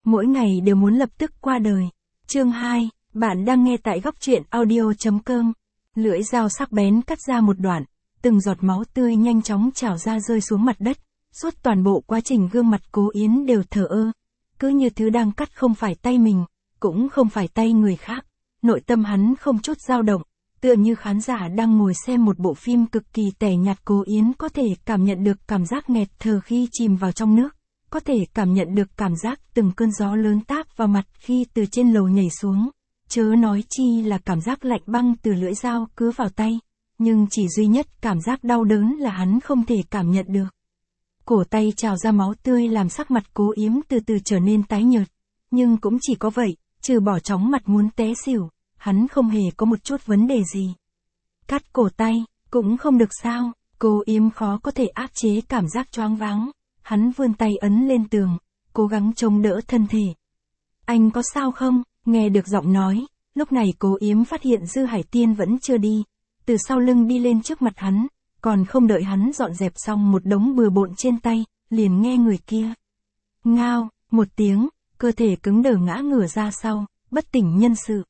mỗi ngày đều muốn lập tức qua đời. Chương 2, bạn đang nghe tại góc truyện audio.com. Lưỡi dao sắc bén cắt ra một đoạn, từng giọt máu tươi nhanh chóng trào ra rơi xuống mặt đất, suốt toàn bộ quá trình gương mặt Cố Yến đều thờ ơ. Cứ như thứ đang cắt không phải tay mình, cũng không phải tay người khác. Nội tâm hắn không chút dao động, tựa như khán giả đang ngồi xem một bộ phim cực kỳ tẻ nhạt. Cố Yến có thể cảm nhận được cảm giác nghẹt thở khi chìm vào trong nước, có thể cảm nhận được cảm giác từng cơn gió lớn táp vào mặt khi từ trên lầu nhảy xuống, chớ nói chi là cảm giác lạnh băng từ lưỡi dao cứa vào tay, nhưng chỉ duy nhất cảm giác đau đớn là hắn không thể cảm nhận được. Cổ tay trào ra máu tươi làm sắc mặt Cố Yếm từ từ trở nên tái nhợt, nhưng cũng chỉ có vậy, trừ bỏ chóng mặt muốn té xỉu, hắn không hề có một chút vấn đề gì. Cắt cổ tay, cũng không được sao, Cố Yếm khó có thể áp chế cảm giác choáng váng, hắn vươn tay ấn lên tường, cố gắng chống đỡ thân thể. Anh có sao không? Nghe được giọng nói, lúc này Cố Yếm phát hiện Dư Hải Tiên vẫn chưa đi, từ sau lưng đi lên trước mặt hắn, còn không đợi hắn dọn dẹp xong một đống bừa bộn trên tay, liền nghe người kia ngao một tiếng, cơ thể cứng đờ ngã ngửa ra sau, bất tỉnh nhân sự.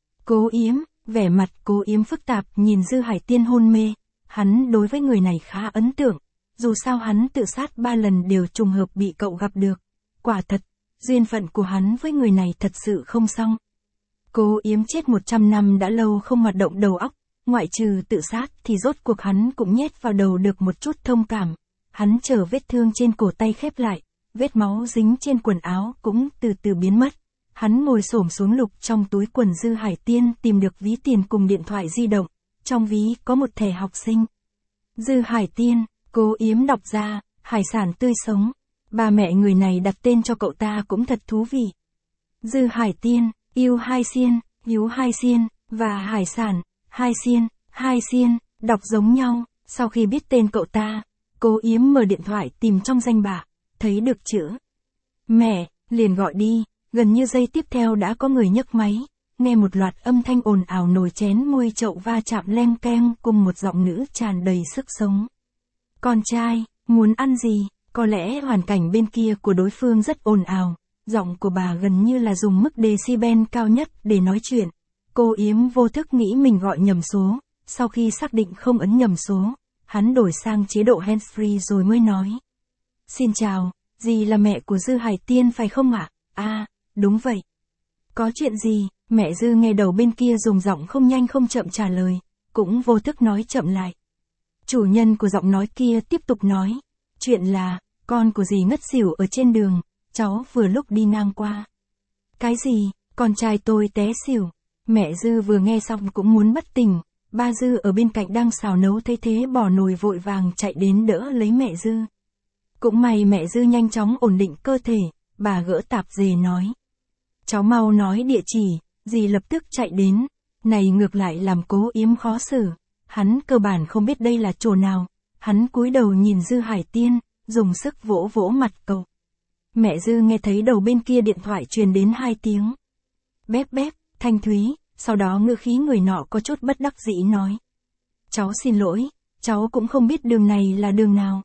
Cố Yếm, vẻ mặt Cố Yếm phức tạp nhìn Dư Hải Tiên hôn mê, hắn đối với người này khá ấn tượng, dù sao hắn tự sát 3 lần đều trùng hợp bị cậu gặp được. Quả thật, duyên phận của hắn với người này thật sự không xong. Cố Yếm chết 100 năm đã lâu không hoạt động đầu óc, ngoại trừ tự sát thì rốt cuộc hắn cũng nhét vào đầu được một chút thông cảm. Hắn chờ vết thương trên cổ tay khép lại, vết máu dính trên quần áo cũng từ từ biến mất. Hắn ngồi xổm xuống lục trong túi quần Dư Hải Tiên tìm được ví tiền cùng điện thoại di động, trong ví có một thẻ học sinh. Dư Hải Tiên, Cố Yếm đọc ra, hải sản tươi sống. Ba mẹ người này đặt tên cho cậu ta cũng thật thú vị. Dư Hải Tiên, yêu hai xiên, hiếu hai xiên, và hải sản, hai xiên, đọc giống nhau. Sau khi biết tên cậu ta, Cố Yếm mở điện thoại tìm trong danh bạ, thấy được chữ mẹ, liền gọi đi, gần như giây tiếp theo đã có người nhấc máy, nghe một loạt âm thanh ồn ào nồi chén môi chậu va chạm leng keng cùng một giọng nữ tràn đầy sức sống. Con trai, muốn ăn gì? Có lẽ hoàn cảnh bên kia của đối phương rất ồn ào, giọng của bà gần như là dùng mức decibel cao nhất để nói chuyện. Cố Yếm vô thức nghĩ mình gọi nhầm số, sau khi xác định không ấn nhầm số, hắn đổi sang chế độ hands-free rồi mới nói. Xin chào, dì là mẹ của Dư Hải Tiên phải không ạ? À, đúng vậy. Có chuyện gì? Mẹ Dư nghe đầu bên kia dùng giọng không nhanh không chậm trả lời, cũng vô thức nói chậm lại. Chủ nhân của giọng nói kia tiếp tục nói, chuyện là, con của dì ngất xỉu ở trên đường, cháu vừa lúc đi ngang qua. Cái gì? Con trai tôi té xỉu. Mẹ Dư vừa nghe xong cũng muốn bất tỉnh, ba Dư ở bên cạnh đang xào nấu thấy thế bỏ nồi vội vàng chạy đến đỡ lấy mẹ Dư. Cũng may mẹ Dư nhanh chóng ổn định cơ thể, bà gỡ tạp dề nói. Cháu mau nói địa chỉ, dì lập tức chạy đến. Này ngược lại làm Cố Yếm khó xử, hắn cơ bản không biết đây là chỗ nào, hắn cúi đầu nhìn Dư Hải Tiên, dùng sức vỗ vỗ mặt cậu. Mẹ Dư nghe thấy đầu bên kia điện thoại truyền đến 2 tiếng. Bép bép, thanh thúy, sau đó ngữ khí người nọ có chút bất đắc dĩ nói. Cháu xin lỗi, cháu cũng không biết đường này là đường nào.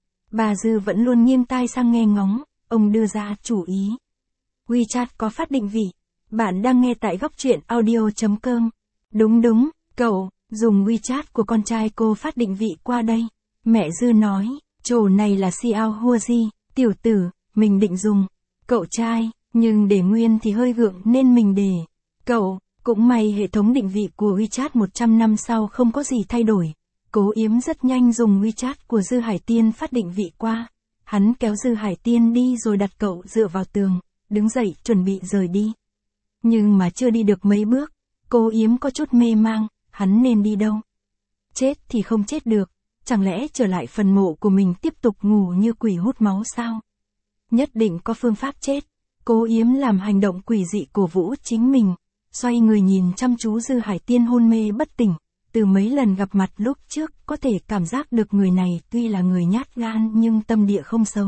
Bà Dư vẫn luôn nghiêng tai sang nghe ngóng, ông đưa ra chủ ý. WeChat có phát định vị, bạn đang nghe tại góc truyện audio.com. Đúng, cậu, dùng WeChat của con trai cô phát định vị qua đây. Mẹ Dư nói, chỗ này là Xiao Huaji, tiểu tử, mình định dùng. Cậu trai, nhưng để nguyên thì hơi gượng nên mình để. Cậu, cũng may hệ thống định vị của WeChat 100 năm sau không có gì thay đổi. Cố Yếm rất nhanh dùng WeChat của Dư Hải Tiên phát định vị qua. Hắn kéo Dư Hải Tiên đi rồi đặt cậu dựa vào tường, đứng dậy chuẩn bị rời đi. Nhưng mà chưa đi được mấy bước, Cố Yếm có chút mê mang, hắn nên đi đâu? Chết thì không chết được, chẳng lẽ trở lại phần mộ của mình tiếp tục ngủ như quỷ hút máu sao? Nhất định có phương pháp chết. Cố Yếm làm hành động quỷ dị cổ vũ chính mình, xoay người nhìn chăm chú Dư Hải Tiên hôn mê bất tỉnh. Từ mấy lần gặp mặt lúc trước có thể cảm giác được người này tuy là người nhát gan nhưng tâm địa không xấu.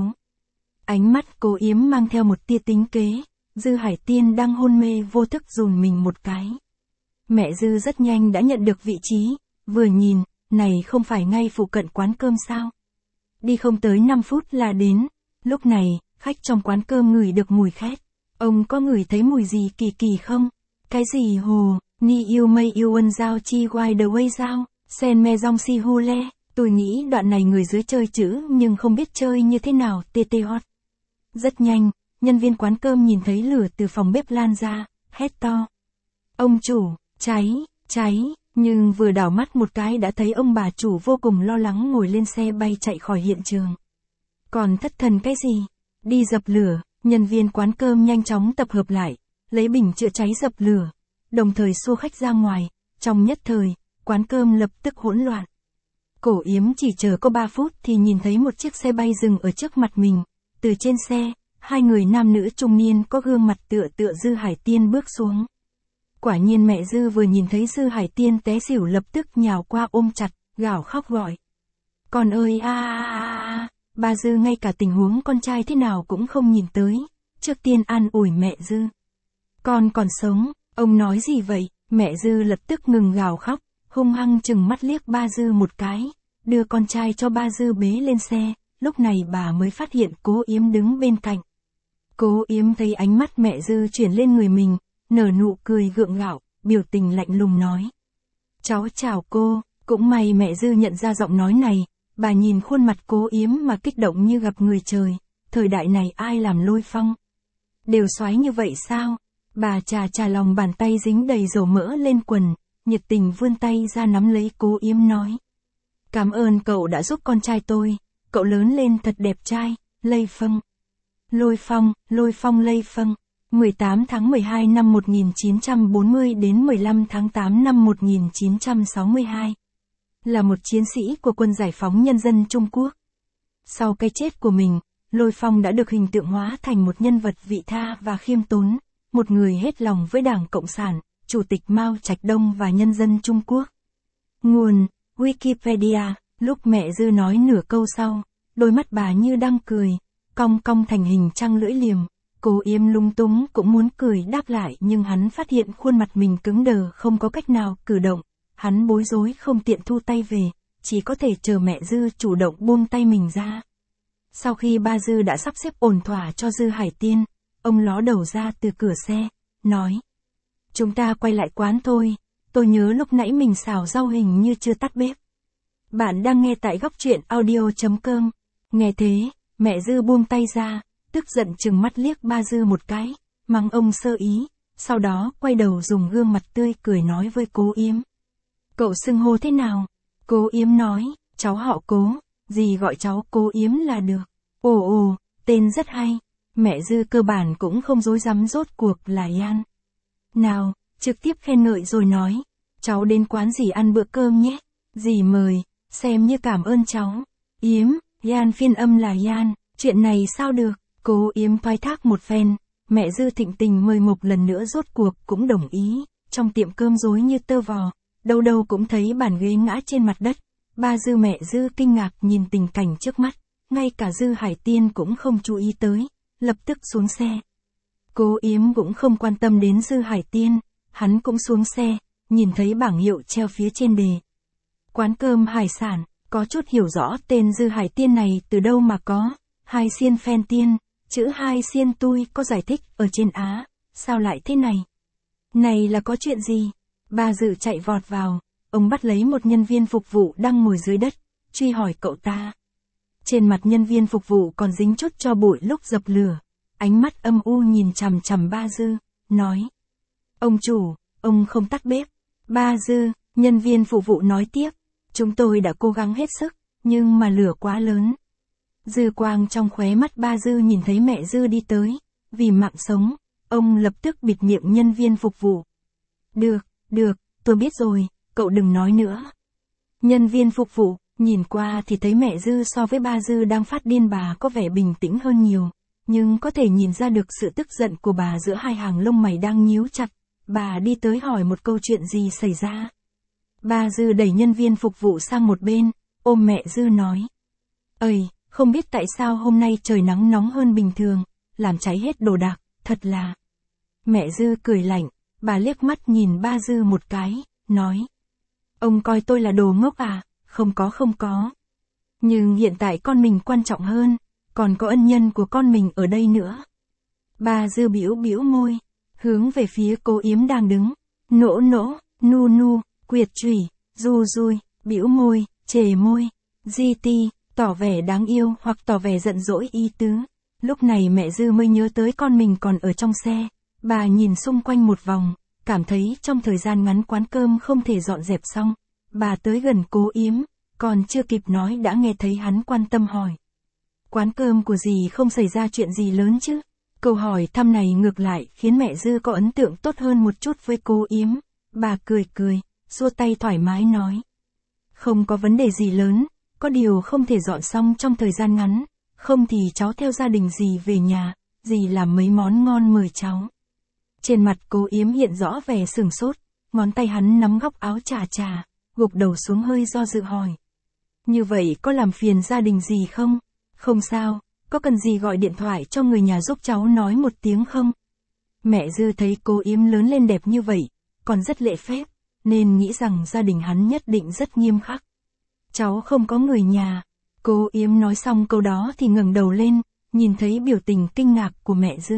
Ánh mắt Cố Yếm mang theo một tia tính kế, Dư Hải Tiên đang hôn mê vô thức dùn mình một cái. Mẹ Dư rất nhanh đã nhận được vị trí, vừa nhìn, này không phải ngay phụ cận quán cơm sao? Đi không tới 5 phút là đến, lúc này, khách trong quán cơm ngửi được mùi khét. Ông có ngửi thấy mùi gì kỳ kỳ không? Cái gì hồ, ni yêu mây yêu ân giao chi wide the way giao, sen me dong si hu le. Tôi nghĩ đoạn này người dưới chơi chữ nhưng không biết chơi như thế nào, tê tê hót. Rất nhanh, nhân viên quán cơm nhìn thấy lửa từ phòng bếp lan ra, hét to. Ông chủ, cháy, cháy, nhưng vừa đảo mắt một cái đã thấy ông bà chủ vô cùng lo lắng ngồi lên xe bay chạy khỏi hiện trường. Còn thất thần cái gì? Đi dập lửa, nhân viên quán cơm nhanh chóng tập hợp lại, lấy bình chữa cháy dập lửa, đồng thời xua khách ra ngoài, trong nhất thời, quán cơm lập tức hỗn loạn. Cổ Yếm chỉ chờ có 3 phút thì nhìn thấy một chiếc xe bay dừng ở trước mặt mình, từ trên xe, 2 người nam nữ trung niên có gương mặt tựa tựa Dư Hải Tiên bước xuống. Quả nhiên mẹ Dư vừa nhìn thấy Dư Hải Tiên té xỉu lập tức nhào qua ôm chặt, gào khóc gọi. Con ơi Ba Dư ngay cả tình huống con trai thế nào cũng không nhìn tới, trước tiên an ủi mẹ Dư. Con còn sống, ông nói gì vậy? Mẹ Dư lập tức ngừng gào khóc, hung hăng chừng mắt liếc ba Dư một cái, đưa con trai cho ba Dư bế lên xe, lúc này bà mới phát hiện Cố Yếm đứng bên cạnh. Cố Yếm thấy ánh mắt mẹ Dư chuyển lên người mình, nở nụ cười gượng gạo, biểu tình lạnh lùng nói. Cháu chào cô, cũng may mẹ Dư nhận ra giọng nói này, bà nhìn khuôn mặt Cố Yếm mà kích động như gặp người trời, thời đại này ai làm Lôi Phong? Đều soái như vậy sao? Bà chà lòng bàn tay dính đầy dầu mỡ lên quần, nhiệt tình vươn tay ra nắm lấy Cố Yếm nói. Cảm ơn cậu đã giúp con trai tôi, cậu lớn lên thật đẹp trai, Lây Phong. Lôi Phong Lây Phong. 18 tháng 12 năm 1940 đến 15 tháng 8 năm 1962. Là một chiến sĩ của quân giải phóng nhân dân Trung Quốc. Sau cái chết của mình, Lôi Phong đã được hình tượng hóa thành một nhân vật vị tha và khiêm tốn, một người hết lòng với Đảng Cộng sản, Chủ tịch Mao Trạch Đông và nhân dân Trung Quốc. Nguồn Wikipedia. Lúc mẹ Dư nói nửa câu sau, đôi mắt bà như đang cười, cong cong thành hình trăng lưỡi liềm. Cố Yếm lung túng cũng muốn cười đáp lại nhưng hắn phát hiện khuôn mặt mình cứng đờ không có cách nào cử động. Hắn bối rối không tiện thu tay về, chỉ có thể chờ mẹ Dư chủ động buông tay mình ra. Sau khi ba Dư đã sắp xếp ổn thỏa cho Dư Hải Tiên, ông ló đầu ra từ cửa xe, nói. Chúng ta quay lại quán thôi, tôi nhớ lúc nãy mình xào rau hình như chưa tắt bếp. Bạn đang nghe tại góc truyện audio.com. Nghe thế, mẹ Dư buông tay ra, tức giận trừng mắt liếc ba Dư một cái, mắng ông sơ ý, sau đó quay đầu dùng gương mặt tươi cười nói với Cố Yếm. Cậu xưng hô thế nào? Cố Yếm nói, cháu họ Cố, gì gọi cháu Cố Yếm là được. Ồ, tên rất hay. Mẹ Dư cơ bản cũng không dối dám rốt cuộc là Yan. Nào, trực tiếp khen ngợi rồi nói, cháu đến quán dì ăn bữa cơm nhé, dì mời, xem như cảm ơn cháu. Yếm, Yan phiên âm là Yan, chuyện này sao được? Cố Yếm thoái thác một phen, mẹ Dư thịnh tình mời một lần nữa rốt cuộc cũng đồng ý, trong tiệm cơm rối như tơ vò, đâu đâu cũng thấy bàn ghế ngã trên mặt đất, ba Dư mẹ Dư kinh ngạc nhìn tình cảnh trước mắt, ngay cả Dư Hải Tiên cũng không chú ý tới, lập tức xuống xe. Cố Yếm cũng không quan tâm đến Dư Hải Tiên, hắn cũng xuống xe, nhìn thấy bảng hiệu treo phía trên đề. Quán cơm hải sản, có chút hiểu rõ tên Dư Hải Tiên này từ đâu mà có, Hai Xiên Phen Tiên. Chữ Hai Xiên Tui có giải thích ở trên Á, sao lại thế này? Này là có chuyện gì? Ba Dư chạy vọt vào, ông bắt lấy một nhân viên phục vụ đang ngồi dưới đất, truy hỏi cậu ta. Trên mặt nhân viên phục vụ còn dính chút tro bụi lúc dập lửa, ánh mắt âm u nhìn chằm chằm ba Dư, nói. Ông chủ, ông không tắt bếp. Ba Dư, nhân viên phục vụ nói tiếp, chúng tôi đã cố gắng hết sức, nhưng mà lửa quá lớn. Dư quang trong khóe mắt ba Dư nhìn thấy mẹ Dư đi tới, vì mạng sống, ông lập tức bịt miệng nhân viên phục vụ. Được, tôi biết rồi, cậu đừng nói nữa. Nhân viên phục vụ, nhìn qua thì thấy mẹ Dư so với ba Dư đang phát điên bà có vẻ bình tĩnh hơn nhiều, nhưng có thể nhìn ra được sự tức giận của bà giữa hai hàng lông mày đang nhíu chặt, bà đi tới hỏi một câu chuyện gì xảy ra. Ba Dư đẩy nhân viên phục vụ sang một bên, ôm mẹ Dư nói. Ơi! Không biết tại sao hôm nay trời nắng nóng hơn bình thường, làm cháy hết đồ đạc, thật là. Mẹ Dư cười lạnh, bà liếc mắt nhìn ba Dư một cái, nói. Ông coi tôi là đồ ngốc à? Không có. Nhưng hiện tại con mình quan trọng hơn, còn có ân nhân của con mình ở đây nữa. Ba Dư bĩu bĩu môi, hướng về phía Cố Yếm đang đứng. Nỗ nỗ, nu nu, quyệt chủy, du dui, bĩu môi, chề môi, di ti, tỏ vẻ đáng yêu hoặc tỏ vẻ giận dỗi ý tứ. Lúc này mẹ Dư mới nhớ tới con mình còn ở trong xe. Bà nhìn xung quanh một vòng, cảm thấy trong thời gian ngắn quán cơm không thể dọn dẹp xong. Bà tới gần Cố Yếm, còn chưa kịp nói đã nghe thấy hắn quan tâm hỏi. Quán cơm của dì không xảy ra chuyện gì lớn chứ? Câu hỏi thăm này ngược lại khiến mẹ Dư có ấn tượng tốt hơn một chút với Cố Yếm. Bà cười cười, xua tay thoải mái nói. Không có vấn đề gì lớn, có điều không thể dọn xong trong thời gian ngắn, không thì cháu theo gia đình dì về nhà, dì làm mấy món ngon mời cháu. Trên mặt Cố Yếm hiện rõ vẻ sửng sốt, ngón tay hắn nắm góc áo chà chà, gục đầu xuống hơi do dự hỏi. Như vậy có làm phiền gia đình dì không? Không sao, có cần gì gọi điện thoại cho người nhà giúp cháu nói một tiếng không? Mẹ Dư thấy Cố Yếm lớn lên đẹp như vậy, còn rất lễ phép, nên nghĩ rằng gia đình hắn nhất định rất nghiêm khắc. Cháu không có người nhà. Cố Yếm nói xong câu đó thì ngẩng đầu lên, nhìn thấy biểu tình kinh ngạc của mẹ Dư.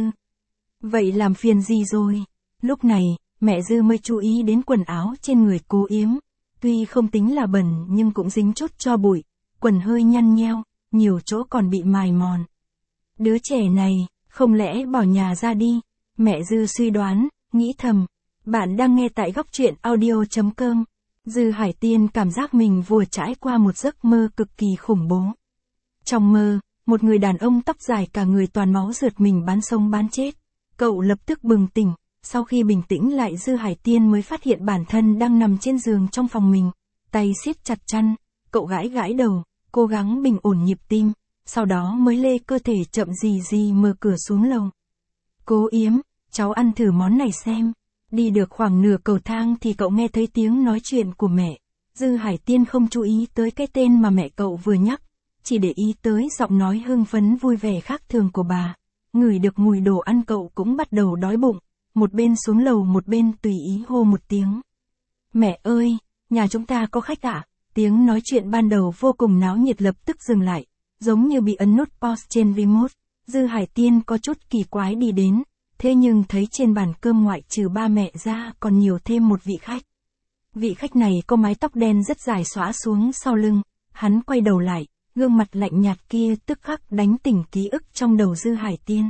Vậy làm phiền gì rồi? Lúc này, mẹ Dư mới chú ý đến quần áo trên người Cố Yếm. Tuy không tính là bẩn nhưng cũng dính chút tro bụi, quần hơi nhăn nheo, nhiều chỗ còn bị mài mòn. Đứa trẻ này, không lẽ bỏ nhà ra đi? Mẹ Dư suy đoán, nghĩ thầm. Bạn đang nghe tại góc truyện audio.com. Dư Hải Tiên cảm giác mình vừa trải qua một giấc mơ cực kỳ khủng bố. Trong mơ, một người đàn ông tóc dài cả người toàn máu rượt mình bán sống bán chết. Cậu lập tức bừng tỉnh, sau khi bình tĩnh lại Dư Hải Tiên mới phát hiện bản thân đang nằm trên giường trong phòng mình, tay siết chặt chăn, cậu gãi gãi đầu, cố gắng bình ổn nhịp tim, sau đó mới lê cơ thể chậm gì mở cửa xuống lầu. Cố Yếm, cháu ăn thử món này xem. Đi được khoảng nửa cầu thang thì cậu nghe thấy tiếng nói chuyện của mẹ. Dư Hải Tiên không chú ý tới cái tên mà mẹ cậu vừa nhắc, chỉ để ý tới giọng nói hưng phấn vui vẻ khác thường của bà. Ngửi được mùi đồ ăn cậu cũng bắt đầu đói bụng, một bên xuống lầu một bên tùy ý hô một tiếng. Mẹ ơi, nhà chúng ta có khách ạ? Tiếng nói chuyện ban đầu vô cùng náo nhiệt lập tức dừng lại, giống như bị ấn nút pause trên remote. Dư Hải Tiên có chút kỳ quái đi đến. Thế nhưng thấy trên bàn cơm ngoại trừ ba mẹ ra còn nhiều thêm một vị khách. Vị khách này có mái tóc đen rất dài xõa xuống sau lưng, hắn quay đầu lại, gương mặt lạnh nhạt kia tức khắc đánh tỉnh ký ức trong đầu Dư Hải Tiên.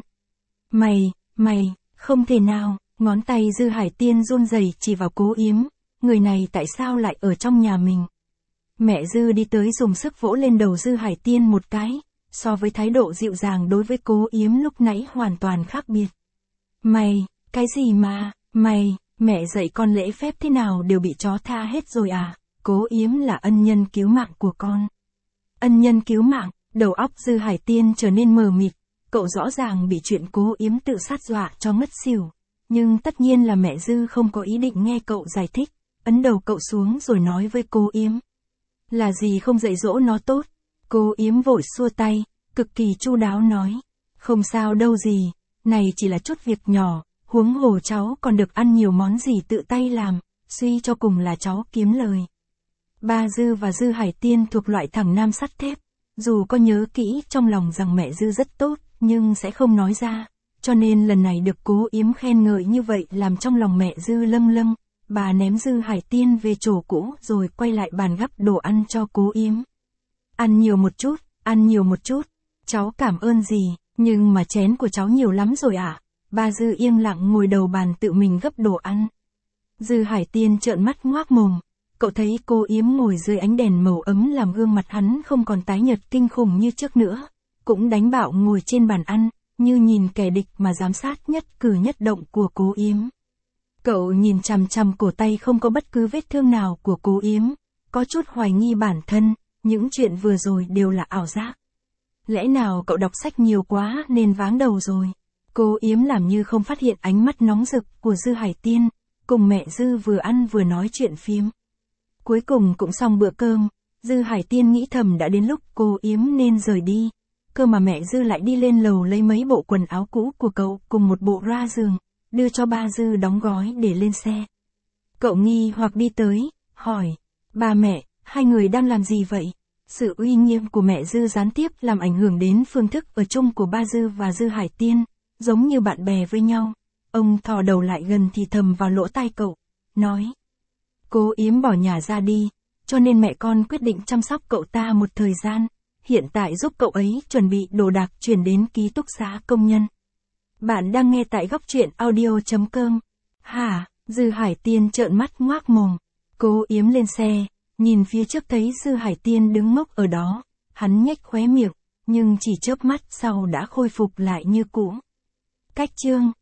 Mày, không thể nào, ngón tay Dư Hải Tiên run rẩy chỉ vào Cố Yếm, người này tại sao lại ở trong nhà mình. Mẹ Dư đi tới dùng sức vỗ lên đầu Dư Hải Tiên một cái, so với thái độ dịu dàng đối với Cố Yếm lúc nãy hoàn toàn khác biệt. Cái gì mà, mẹ dạy con lễ phép thế nào đều bị chó tha hết rồi à? Cố Yếm là ân nhân cứu mạng của con. Ân nhân cứu mạng, đầu óc Dư Hải Tiên trở nên mờ mịt, cậu rõ ràng bị chuyện Cố Yếm tự sát dọa cho ngất xỉu. Nhưng tất nhiên là mẹ Dư không có ý định nghe cậu giải thích, ấn đầu cậu xuống rồi nói với Cố Yếm. Là gì không dạy dỗ nó tốt? Cố Yếm vội xua tay, cực kỳ chu đáo nói. Không sao đâu gì. Này chỉ là chút việc nhỏ, huống hồ cháu còn được ăn nhiều món gì tự tay làm, suy cho cùng là cháu kiếm lời. Ba Dư và Dư Hải Tiên thuộc loại thằng nam sắt thép, dù có nhớ kỹ trong lòng rằng mẹ Dư rất tốt, nhưng sẽ không nói ra, cho nên lần này được Cố Yếm khen ngợi như vậy làm trong lòng mẹ Dư lâng lâng, bà ném Dư Hải Tiên về chỗ cũ rồi quay lại bàn gắp đồ ăn cho Cố Yếm. Ăn nhiều một chút, cháu cảm ơn gì. Nhưng mà chén của cháu nhiều lắm rồi ạ. Ba Dư yên lặng ngồi đầu bàn tự mình gấp đồ ăn. Dư Hải Tiên trợn mắt ngoác mồm. Cậu thấy Cố Yếm ngồi dưới ánh đèn màu ấm làm gương mặt hắn không còn tái nhợt kinh khủng như trước nữa. Cũng đánh bạo ngồi trên bàn ăn, như nhìn kẻ địch mà giám sát nhất cử nhất động của Cố Yếm. Cậu nhìn chằm chằm cổ tay không có bất cứ vết thương nào của Cố Yếm. Có chút hoài nghi bản thân, những chuyện vừa rồi đều là ảo giác. Lẽ nào cậu đọc sách nhiều quá nên váng đầu rồi? Cố Yếm làm như không phát hiện ánh mắt nóng rực của Dư Hải Tiên, cùng mẹ Dư vừa ăn vừa nói chuyện phiếm. Cuối cùng cũng xong bữa cơm, Dư Hải Tiên nghĩ thầm đã đến lúc Cố Yếm nên rời đi. Cơ mà mẹ Dư lại đi lên lầu lấy mấy bộ quần áo cũ của cậu cùng một bộ ra giường, đưa cho ba Dư đóng gói để lên xe. Cậu nghi hoặc đi tới, hỏi, ba mẹ, hai người đang làm gì vậy? Sự uy nghiêm của mẹ Dư gián tiếp làm ảnh hưởng đến phương thức ở chung của ba Dư và Dư Hải Tiên. giống như bạn bè với nhau. Ông thò đầu lại gần thì thầm vào lỗ tai cậu, nói. Cô Yếm bỏ nhà ra đi, cho nên mẹ con quyết định chăm sóc cậu ta một thời gian, hiện tại giúp cậu ấy chuẩn bị đồ đạc chuyển đến ký túc xá công nhân. Bạn đang nghe tại góc truyện audio.com. Hả? Dư Hải Tiên trợn mắt ngoác mồm. Cô Yếm lên xe, nhìn phía trước thấy Dư Hải Tiên đứng ngốc ở đó, hắn nhếch khóe miệng, nhưng chỉ chớp mắt sau đã khôi phục lại như cũ. Cách chương